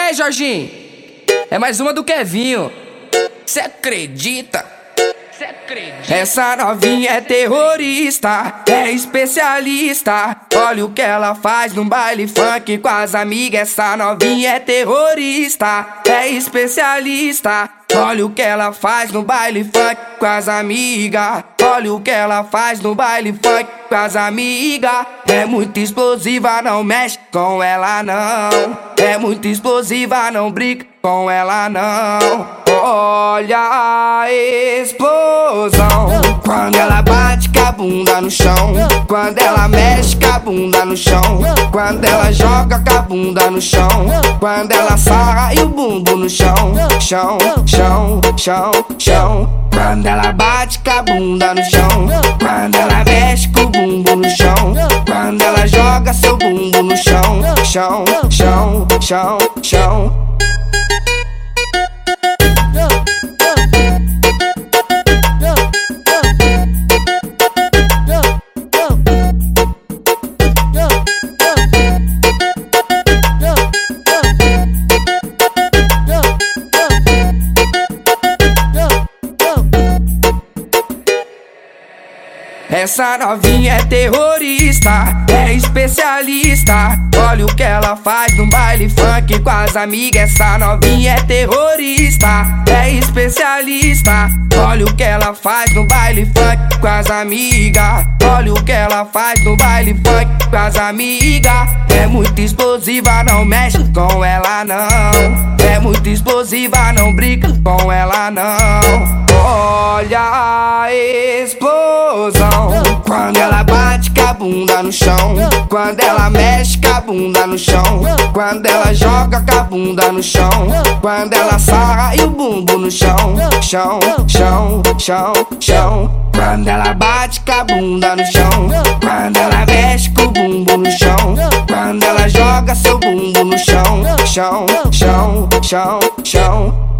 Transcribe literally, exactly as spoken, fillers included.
aí, Jorginho? É mais uma do Kevinho. Cê acredita? Cê acredita? Essa novinha é terrorista, é especialista. Olha o que ela faz no baile funk com as amigas. Essa novinha é terrorista, é especialista. Olha o que ela faz no baile funk com as amigas. Olha o que ela faz no baile funk com as amigas. É muito explosiva, não mexe com ela não. É muito explosiva, não brinca com ela não. Olha a explosão quando ela bate com a bunda no chão, quando ela mexe com a bunda no chão, quando ela joga com a bunda no chão, quando ela sarra e o bumbum no chão, chão, chão, chão, chão. Quando ela bate com a bunda no chão, quando ela mexe com o bumbum no chão, quando ela joga seu bumbum no chão, chão, chão, chão, chão. Essa novinha é terrorista, é especialista. Olha o que ela faz no baile funk com as amigas. Essa novinha é terrorista, é especialista. Olha o que ela faz no baile funk com as amigas. Olha o que ela faz no baile funk com as amigas. É muito explosiva, não mexe com ela não. É muito explosiva, não brinca com ela não. Olha a explosão quando ela bate com a bunda no chão, quando ela mexe com a bunda no chão, quando ela joga com a bunda no chão, quando ela sarra e o bumbum no chão, chão, chão, chão, chão. Quando ela bate com a bunda no chão, quando ela mexe com o bumbum no chão, quando ela joga seu bumbum no chão, chão, chão, chão, chão.